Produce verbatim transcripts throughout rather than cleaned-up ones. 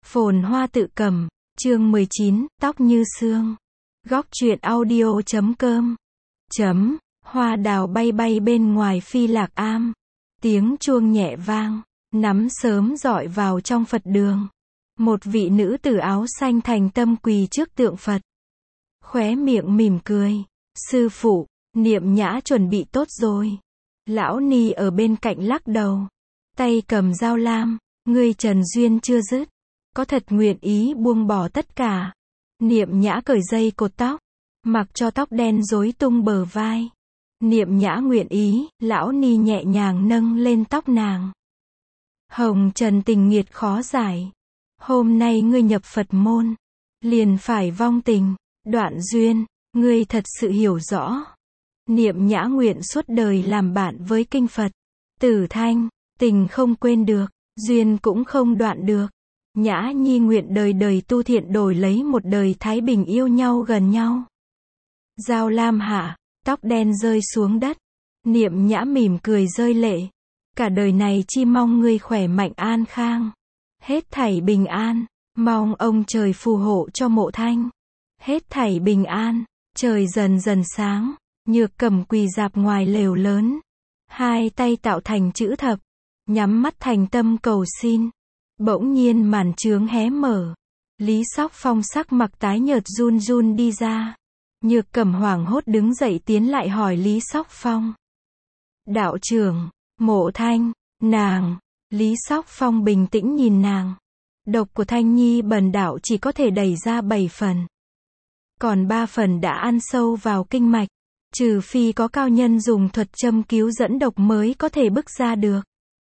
Phồn hoa tự cầm, chương mười chín, tóc như sương. Góc truyện audio chấm com. Chấm, hoa đào bay bay bên ngoài Phi Lạc Am. Tiếng chuông nhẹ vang, nắm sớm dọi vào trong Phật đường. Một vị nữ tử áo xanh thành tâm quỳ trước tượng Phật. Khóe miệng mỉm cười. Sư phụ, Niệm Nhã chuẩn bị tốt rồi. Lão Ni ở bên cạnh lắc đầu. Tay cầm dao lam, ngươi Trần Duyên chưa dứt. Có thật nguyện ý buông bỏ tất cả. Niệm Nhã cởi dây cột tóc, mặc cho tóc đen rối tung bờ vai. Niệm Nhã nguyện ý, lão Ni nhẹ nhàng nâng lên tóc nàng. Hồng trần tình nghiệt khó giải. Hôm nay ngươi nhập Phật môn, liền phải vong tình, đoạn duyên, ngươi thật sự hiểu rõ. Niệm Nhã nguyện suốt đời làm bạn với kinh Phật. Tử thanh, tình không quên được, duyên cũng không đoạn được. Nhã Nhi nguyện đời đời tu thiện đổi lấy một đời thái bình yêu nhau gần nhau. Dao lam hạ, tóc đen rơi xuống đất. Niệm Nhã mỉm cười rơi lệ. Cả đời này chi mong ngươi khỏe mạnh an khang. Hết thảy bình an, mong ông trời phù hộ cho Mộ Thanh. Hết thảy bình an, trời dần dần sáng, Nhược Cẩm quỳ dạp ngoài lều lớn. Hai tay tạo thành chữ thập, nhắm mắt thành tâm cầu xin. Bỗng nhiên màn chướng hé mở. Lý Sóc Phong sắc mặt tái nhợt run run đi ra. Nhược Cẩm hoảng hốt đứng dậy tiến lại hỏi Lý Sóc Phong. Đạo trưởng, Mộ Thanh, nàng. Lý Sóc Phong bình tĩnh nhìn nàng. Độc của Thanh Nhi bần đạo chỉ có thể đẩy ra bảy phần. Còn ba phần đã ăn sâu vào kinh mạch. Trừ phi có cao nhân dùng thuật châm cứu dẫn độc mới có thể bức ra được.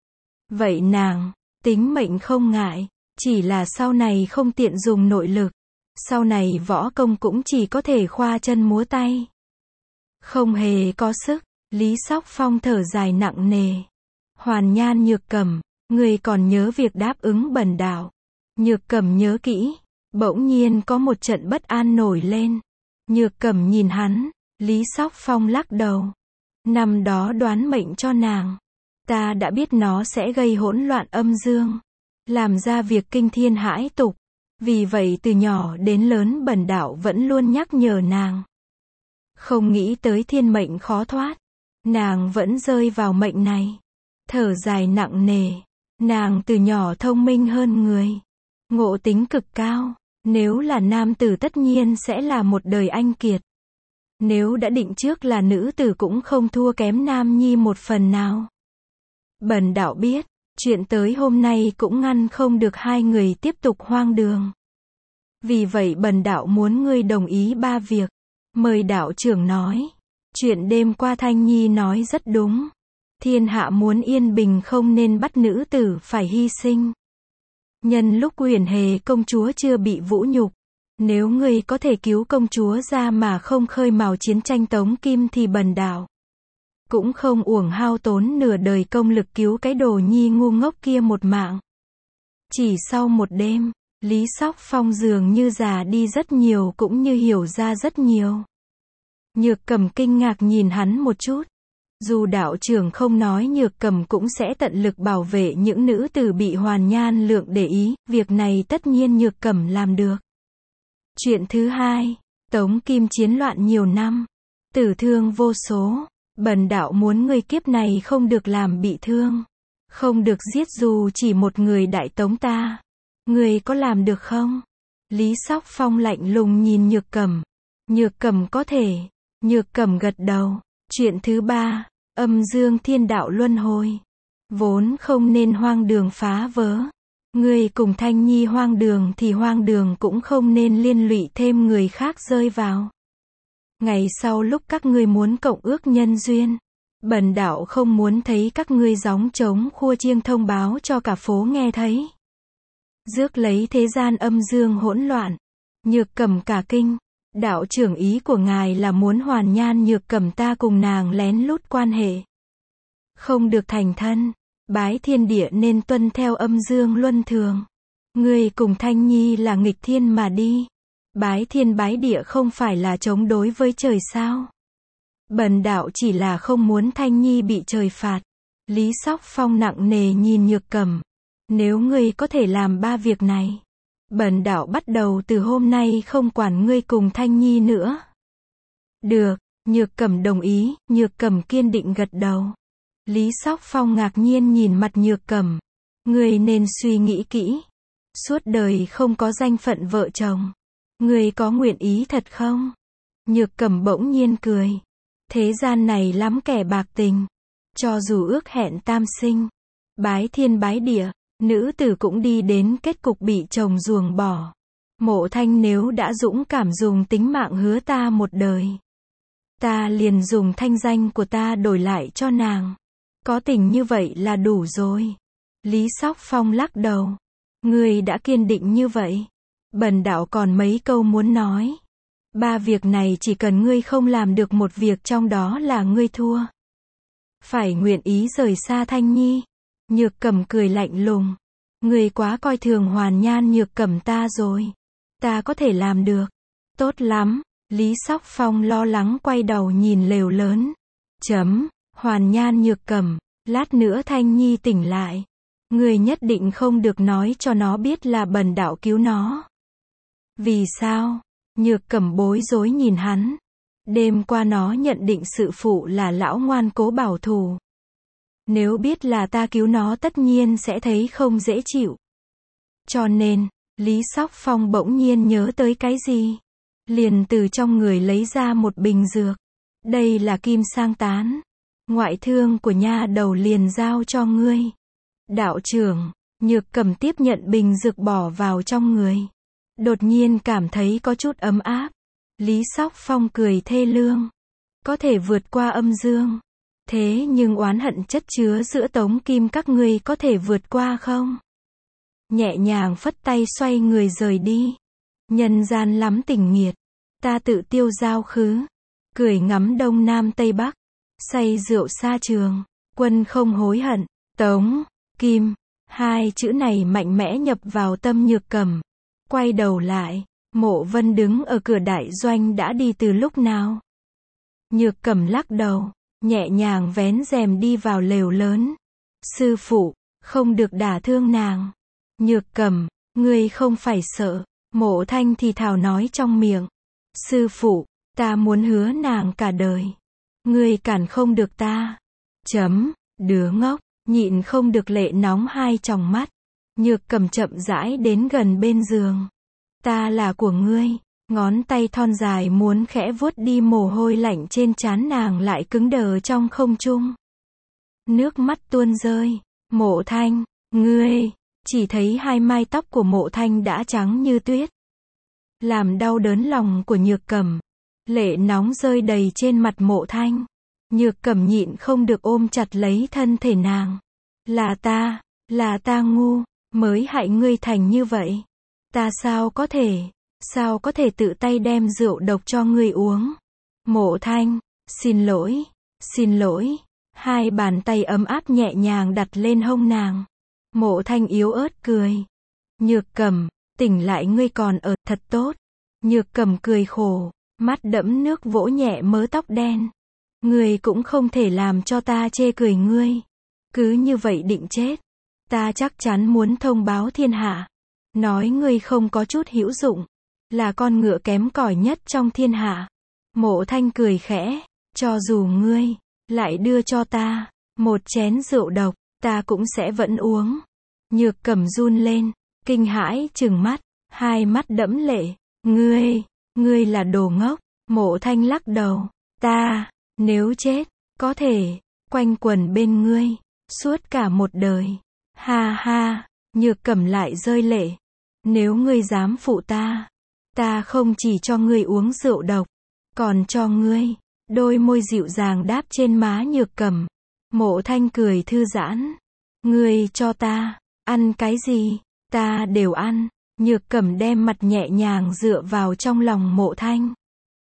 Vậy nàng, tính mệnh không ngại, chỉ là sau này không tiện dùng nội lực. Sau này võ công cũng chỉ có thể khoa chân múa tay. Không hề có sức, Lý Sóc Phong thở dài nặng nề. Hoàn Nhan Nhược Cẩm, người còn nhớ việc đáp ứng bần đạo. Nhược Cẩm nhớ kỹ. Bỗng nhiên có một trận bất an nổi lên. Nhược Cẩm nhìn hắn, Lý Sóc Phong lắc đầu. Năm đó đoán mệnh cho nàng. Ta đã biết nó sẽ gây hỗn loạn âm dương. Làm ra việc kinh thiên hãi tục. Vì vậy từ nhỏ đến lớn bần đạo vẫn luôn nhắc nhở nàng. Không nghĩ tới thiên mệnh khó thoát. Nàng vẫn rơi vào mệnh này. Thở dài nặng nề. Nàng từ nhỏ thông minh hơn người. Ngộ tính cực cao. Nếu là nam tử tất nhiên sẽ là một đời anh kiệt. Nếu đã định trước là nữ tử cũng không thua kém nam nhi một phần nào. Bần đạo biết, chuyện tới hôm nay cũng ngăn không được hai người tiếp tục hoang đường. Vì vậy bần đạo muốn ngươi đồng ý ba việc. Mời đạo trưởng nói. Chuyện đêm qua Thanh Nhi nói rất đúng. Thiên hạ muốn yên bình không nên bắt nữ tử phải hy sinh. Nhân lúc Uyển Hề công chúa chưa bị vũ nhục, nếu ngươi có thể cứu công chúa ra mà không khơi mào chiến tranh Tống Kim thì bần đạo cũng không uổng hao tốn nửa đời công lực cứu cái đồ nhi ngu ngốc kia một mạng. Chỉ sau một đêm, Lý Sóc Phong dường như già đi rất nhiều cũng như hiểu ra rất nhiều. Nhược Cẩm kinh ngạc nhìn hắn một chút. Dù đạo trưởng không nói Nhược Cẩm cũng sẽ tận lực bảo vệ những nữ tử bị Hoàn Nhan Lượng để ý, việc này tất nhiên Nhược Cẩm làm được. Chuyện thứ hai, Tống Kim chiến loạn nhiều năm, tử thương vô số, bần đạo muốn ngươi kiếp này không được làm bị thương, không được giết dù chỉ một người Đại Tống ta. Ngươi có làm được không? Lý Sóc Phong lạnh lùng nhìn Nhược Cẩm. Nhược Cẩm có thể. Nhược Cẩm gật đầu. Chuyện thứ ba, âm dương thiên đạo luân hồi. Vốn không nên hoang đường phá vỡ. Ngươi cùng Thanh Nhi hoang đường thì hoang đường cũng không nên liên lụy thêm người khác rơi vào. Ngày sau lúc các ngươi muốn cộng ước nhân duyên, bần đạo không muốn thấy các ngươi gióng trống khua chiêng thông báo cho cả phố nghe thấy. Rước lấy thế gian âm dương hỗn loạn. Nhược Cẩm cả kinh. Đạo trưởng ý của ngài là muốn Hoàn Nhan Nhược Cẩm ta cùng nàng lén lút quan hệ. Không được thành thân. Bái thiên địa nên tuân theo âm dương luân thường. Ngươi cùng Thanh Nhi là nghịch thiên mà đi. Bái thiên bái địa không phải là chống đối với trời sao? Bần đạo chỉ là không muốn Thanh Nhi bị trời phạt. Lý Sóc Phong nặng nề nhìn Nhược Cẩm. Nếu ngươi có thể làm ba việc này, Bần đạo bắt đầu từ hôm nay không quản ngươi cùng Thanh Nhi nữa. Được, Nhược Cẩm đồng ý, Nhược Cẩm kiên định gật đầu. Lý Sóc Phong ngạc nhiên nhìn mặt Nhược Cẩm. Ngươi nên suy nghĩ kỹ. Suốt đời không có danh phận vợ chồng. Ngươi có nguyện ý thật không? Nhược Cẩm bỗng nhiên cười. Thế gian này lắm kẻ bạc tình. Cho dù ước hẹn tam sinh, bái thiên bái địa, nữ tử cũng đi đến kết cục bị chồng ruồng bỏ. Mộ Thanh nếu đã dũng cảm dùng tính mạng hứa ta một đời, ta liền dùng thanh danh của ta đổi lại cho nàng. Có tình như vậy là đủ rồi. Lý Sóc Phong lắc đầu. Ngươi đã kiên định như vậy. Bần đạo còn mấy câu muốn nói. Ba việc này chỉ cần ngươi không làm được một việc trong đó là ngươi thua. Phải nguyện ý rời xa Thanh Nhi. Nhược Cẩm cười lạnh lùng. Ngươi quá coi thường Hoàn Nhan Nhược Cẩm ta rồi. Ta có thể làm được. Tốt lắm. Lý Sóc Phong lo lắng quay đầu nhìn lều lớn. Chấm. Hoàn Nhan Nhược Cẩm. Lát nữa Thanh Nhi tỉnh lại. Ngươi nhất định không được nói cho nó biết là bần đạo cứu nó. Vì sao? Nhược Cẩm bối rối nhìn hắn. Đêm qua nó nhận định sự phụ là lão ngoan cố bảo thủ. Nếu biết là ta cứu nó tất nhiên sẽ thấy không dễ chịu. Cho nên, Lý Sóc Phong bỗng nhiên nhớ tới cái gì? Liền từ trong người lấy ra một bình dược. Đây là kim sang tán. Ngoại thương của nha đầu liền giao cho ngươi. Đạo trưởng, Nhược Cẩm tiếp nhận bình dược bỏ vào trong người. Đột nhiên cảm thấy có chút ấm áp. Lý Sóc Phong cười thê lương. Có thể vượt qua âm dương. Thế nhưng oán hận chất chứa giữa tống kim các ngươi có thể vượt qua không? Nhẹ nhàng phất tay xoay người rời đi. Nhân gian lắm tình nghiệt. Ta tự tiêu giao khứ. Cười ngắm đông nam tây bắc. Say rượu xa trường. Quân không hối hận. Tống, Kim. Hai chữ này mạnh mẽ nhập vào tâm Nhược Cẩm. Quay đầu lại. Mộ Vân đứng ở cửa đại doanh đã đi từ lúc nào? Nhược Cẩm lắc đầu. Nhẹ nhàng vén rèm đi vào lều lớn. Sư phụ, không được đả thương nàng. Nhược Cẩm, ngươi không phải sợ. Mộ Thanh thì thào nói trong miệng. Sư phụ, ta muốn hứa nàng cả đời. Ngươi cản không được ta. Chấm, đứa ngốc, nhịn không được lệ nóng hai tròng mắt. Nhược Cẩm chậm rãi đến gần bên giường. Ta là của ngươi. Ngón tay thon dài muốn khẽ vuốt đi mồ hôi lạnh trên trán nàng lại cứng đờ trong không trung. Nước mắt tuôn rơi. Mộ Thanh, ngươi, chỉ thấy hai mai tóc của Mộ Thanh đã trắng như tuyết. Làm đau đớn lòng của Nhược Cẩm. Lệ nóng rơi đầy trên mặt Mộ Thanh. Nhược Cẩm nhịn không được ôm chặt lấy thân thể nàng. Là ta, là ta ngu, mới hại ngươi thành như vậy. Ta sao có thể... Sao có thể tự tay đem rượu độc cho ngươi uống? Mộ Thanh, xin lỗi, xin lỗi. Hai bàn tay ấm áp nhẹ nhàng đặt lên hông nàng. Mộ Thanh yếu ớt cười. Nhược Cẩm, tỉnh lại ngươi còn ở, thật tốt. Nhược Cẩm cười khổ, mắt đẫm nước vỗ nhẹ mớ tóc đen. Ngươi cũng không thể làm cho ta chê cười ngươi. Cứ như vậy định chết. Ta chắc chắn muốn thông báo thiên hạ. Nói ngươi không có chút hữu dụng. Là con ngựa kém cỏi nhất trong thiên hạ. Mộ Thanh cười khẽ. Cho dù ngươi lại đưa cho ta một chén rượu độc, ta cũng sẽ vẫn uống. Nhược Cẩm run lên, kinh hãi trừng mắt, hai mắt đẫm lệ. Ngươi, ngươi là đồ ngốc. Mộ Thanh lắc đầu. Ta, nếu chết, có thể quanh quẩn bên ngươi suốt cả một đời. Ha ha. Nhược Cẩm lại rơi lệ. Nếu ngươi dám phụ ta, ta không chỉ cho ngươi uống rượu độc, còn cho ngươi. Đôi môi dịu dàng đáp trên má Nhược Cẩm. Mộ Thanh cười thư giãn. Ngươi cho ta ăn cái gì, ta đều ăn. Nhược Cẩm đem mặt nhẹ nhàng dựa vào trong lòng Mộ Thanh.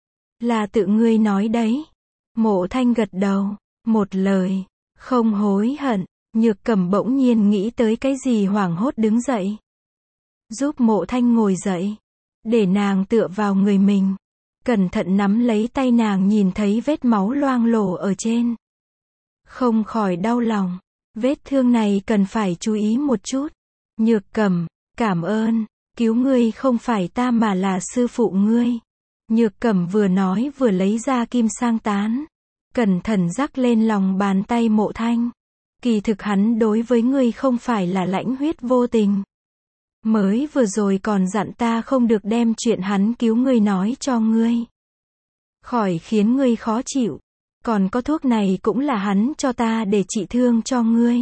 Là tự ngươi nói đấy. Mộ Thanh gật đầu, một lời không hối hận. Nhược Cẩm bỗng nhiên nghĩ tới cái gì hoảng hốt đứng dậy, giúp Mộ Thanh ngồi dậy, để nàng tựa vào người mình, cẩn thận nắm lấy tay nàng, nhìn thấy vết máu loang lổ ở trên. Không khỏi đau lòng, vết thương này cần phải chú ý một chút. Nhược Cẩm, cảm ơn. cứu ngươi không phải ta mà là sư phụ ngươi. Nhược Cẩm vừa nói vừa lấy ra kim sang tán, cẩn thận rắc lên lòng bàn tay Mộ Thanh. Kỳ thực hắn đối với ngươi không phải là lãnh huyết vô tình. Mới vừa rồi còn dặn ta không được đem chuyện hắn cứu ngươi nói cho ngươi. Khỏi khiến ngươi khó chịu. Còn có thuốc này cũng là hắn cho ta để trị thương cho ngươi.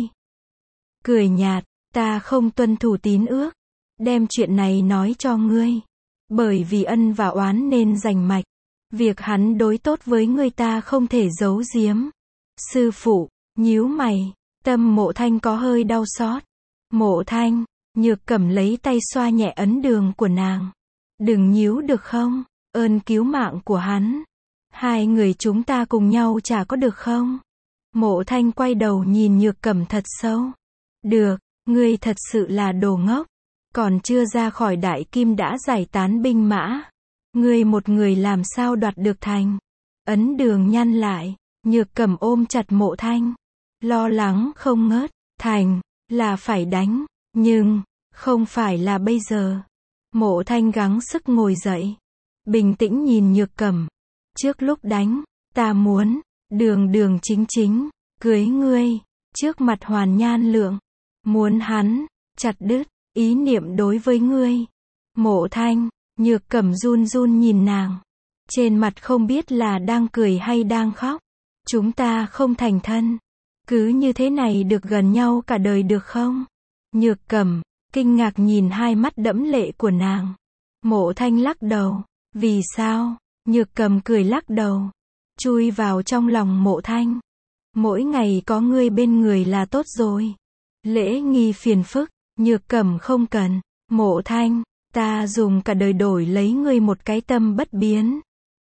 Cười nhạt, ta không tuân thủ tín ước. Đem chuyện này nói cho ngươi. Bởi vì ân và oán nên rành mạch. Việc hắn đối tốt với ngươi ta không thể giấu giếm. Sư phụ, nhíu mày, tâm Mộ Thanh có hơi đau xót. Mộ Thanh, Nhược Cẩm lấy tay xoa nhẹ ấn đường của nàng. Đừng nhíu được không, ơn cứu mạng của hắn. Hai người chúng ta cùng nhau trả có được không? Mộ Thanh quay đầu nhìn Nhược Cẩm thật sâu. Được, ngươi thật sự là đồ ngốc. Còn chưa ra khỏi Đại Kim đã giải tán binh mã. Ngươi một người làm sao đoạt được thành? Ấn đường nhăn lại, Nhược Cẩm ôm chặt Mộ Thanh. Lo lắng không ngớt, thành, là phải đánh, nhưng, không phải là bây giờ. Mộ Thanh gắng sức ngồi dậy. Bình tĩnh nhìn Nhược Cẩm. Trước lúc đánh, ta muốn, đường đường chính chính, cưới ngươi, trước mặt Hoàn Nhan Lượng. Muốn hắn, chặt đứt, ý niệm đối với ngươi. Mộ Thanh, Nhược Cẩm run run nhìn nàng. Trên mặt không biết là đang cười hay đang khóc. Chúng ta không thành thân. Cứ như thế này được gần nhau cả đời được không? Nhược Cẩm, kinh ngạc nhìn hai mắt đẫm lệ của nàng. Mộ Thanh lắc đầu. Vì sao? Nhược Cẩm cười lắc đầu. Chui vào trong lòng Mộ Thanh. Mỗi ngày có ngươi bên người là tốt rồi. Lễ nghi phiền phức, Nhược Cẩm không cần. Mộ Thanh, ta dùng cả đời đổi lấy ngươi một cái tâm bất biến.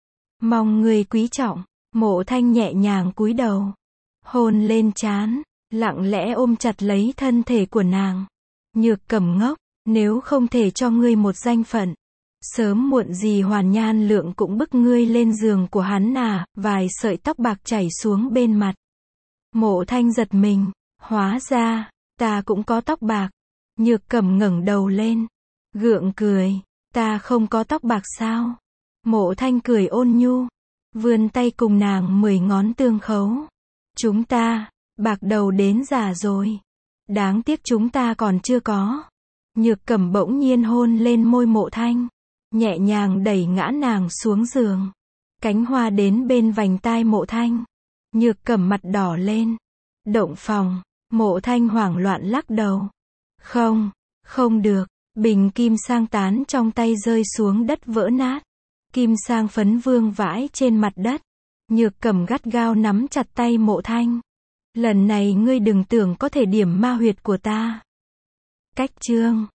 Mong ngươi quý trọng. Mộ Thanh nhẹ nhàng cúi đầu. Hôn lên trán, lặng lẽ ôm chặt lấy thân thể của nàng. Nhược Cẩm ngốc, nếu không thể cho ngươi một danh phận. Sớm muộn gì Hoàn Nhan Lượng cũng bức ngươi lên giường của hắn à, vài sợi tóc bạc chảy xuống bên mặt. Mộ Thanh giật mình, hóa ra, ta cũng có tóc bạc. Nhược Cẩm ngẩng đầu lên, gượng cười, ta không có tóc bạc sao? Mộ Thanh cười ôn nhu, vươn tay cùng nàng mười ngón tương khấu. Chúng ta, bạc đầu đến già rồi. Đáng tiếc chúng ta còn chưa có. Nhược Cẩm bỗng nhiên hôn lên môi Mộ Thanh. Nhẹ nhàng đẩy ngã nàng xuống giường. Cánh hoa đến bên vành tai Mộ Thanh. Nhược Cẩm mặt đỏ lên. Động phòng, Mộ Thanh hoảng loạn lắc đầu. Không, không được. Bình kim sang tán trong tay rơi xuống đất vỡ nát. Kim sang phấn vương vãi trên mặt đất. Nhược Cẩm gắt gao nắm chặt tay Mộ Thanh. Lần này ngươi đừng tưởng có thể điểm ma huyệt của ta. Cách chương